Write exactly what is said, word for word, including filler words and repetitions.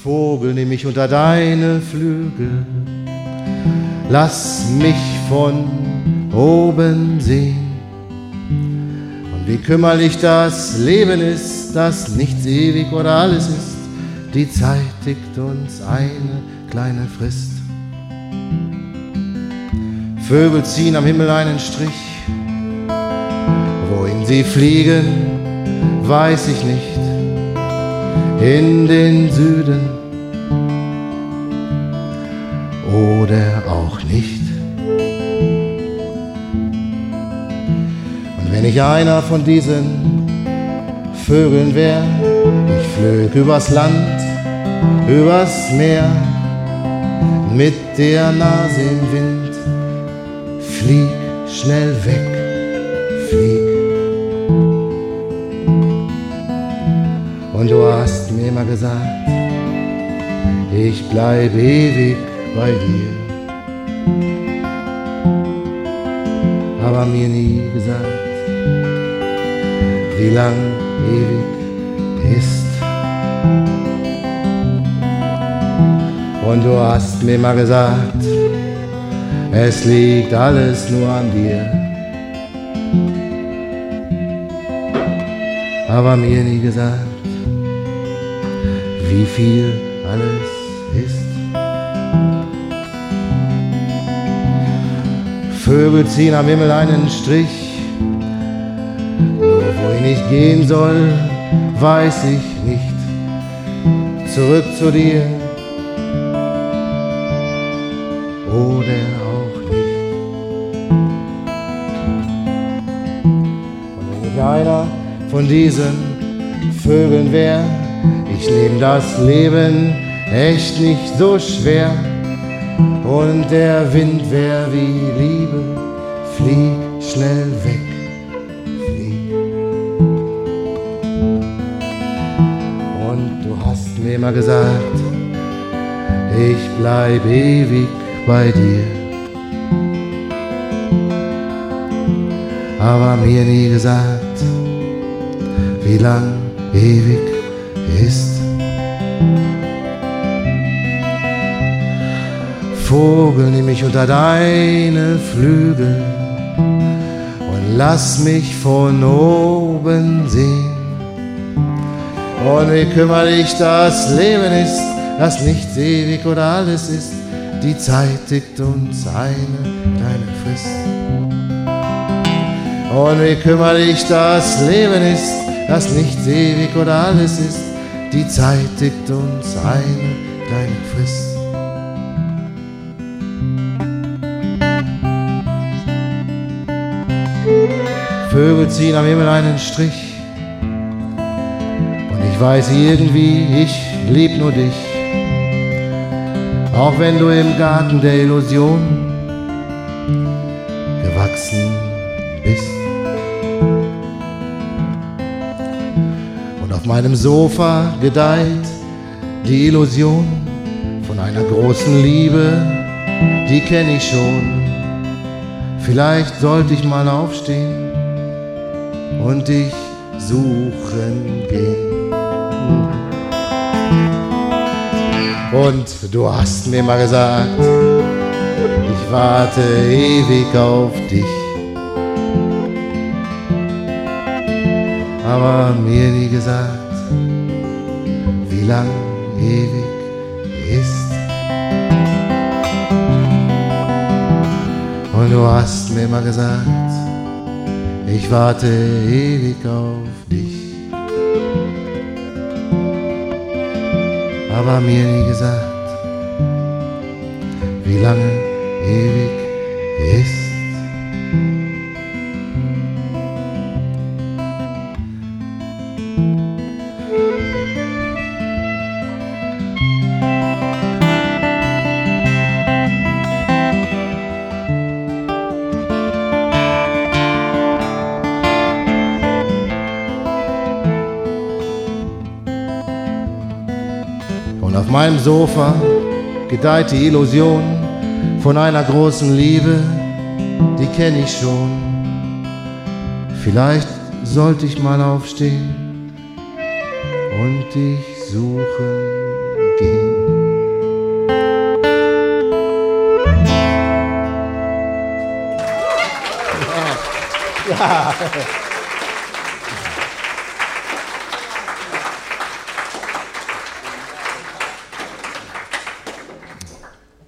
Vogel, nimm mich unter deine Flügel, lass mich von oben sehen. Und wie kümmerlich das Leben ist, dass nichts ewig oder alles ist, die Zeit tickt uns eine kleine Frist. Vögel ziehen am Himmel einen Strich, wohin sie fliegen, weiß ich nicht. In den Süden oder auch nicht. Und wenn ich einer von diesen Vögeln wär, ich flög übers Land, übers Meer, mit der Nase im Wind, flieg schnell weg, flieg. Und du hast mir immer gesagt, ich bleib ewig bei dir, aber mir nie gesagt, wie lang ewig ist. Und du hast mir immer gesagt, es liegt alles nur an dir, aber mir nie gesagt, wie viel alles ist. Vögel ziehen am Himmel einen Strich, nur wohin ich gehen soll, weiß ich nicht. Zurück zu dir oder auch nicht. Und wenn ich einer von diesen Vögeln wär, ich nehm das Leben echt nicht so schwer. Und der Wind wär wie Liebe, flieg schnell weg, flieg. Und du hast mir immer gesagt, ich bleib ewig bei dir, aber mir nie gesagt, wie lang ewig ist. Vogel, nimm mich unter deine Flügel und lass mich von oben sehen. Und wie kümmerlich das Leben ist, dass nichts ewig oder alles ist, die Zeit tickt uns eine kleine Frist. Und wie kümmerlich das Leben ist, dass nichts ewig oder alles ist, die Zeit tickt uns eine kleine Frist. Vögel ziehen am Himmel einen Strich und ich weiß irgendwie, ich lieb nur dich, auch wenn du im Garten der Illusion gewachsen bist. Und auf meinem Sofa gedeiht die Illusion von einer großen Liebe, die kenn ich schon. Vielleicht sollte ich mal aufstehen und dich suchen gehen. Und du hast mir mal gesagt, ich warte ewig auf dich, aber mir nie gesagt, wie lang ewig ist. Und du hast mir mal gesagt, ich warte ewig auf dich, aber mir nie gesagt, wie lange ewig ist. Und auf meinem Sofa gedeiht die Illusion von einer großen Liebe, die kenn ich schon. Vielleicht sollte ich mal aufstehen und dich suchen gehen. Ja. Ja.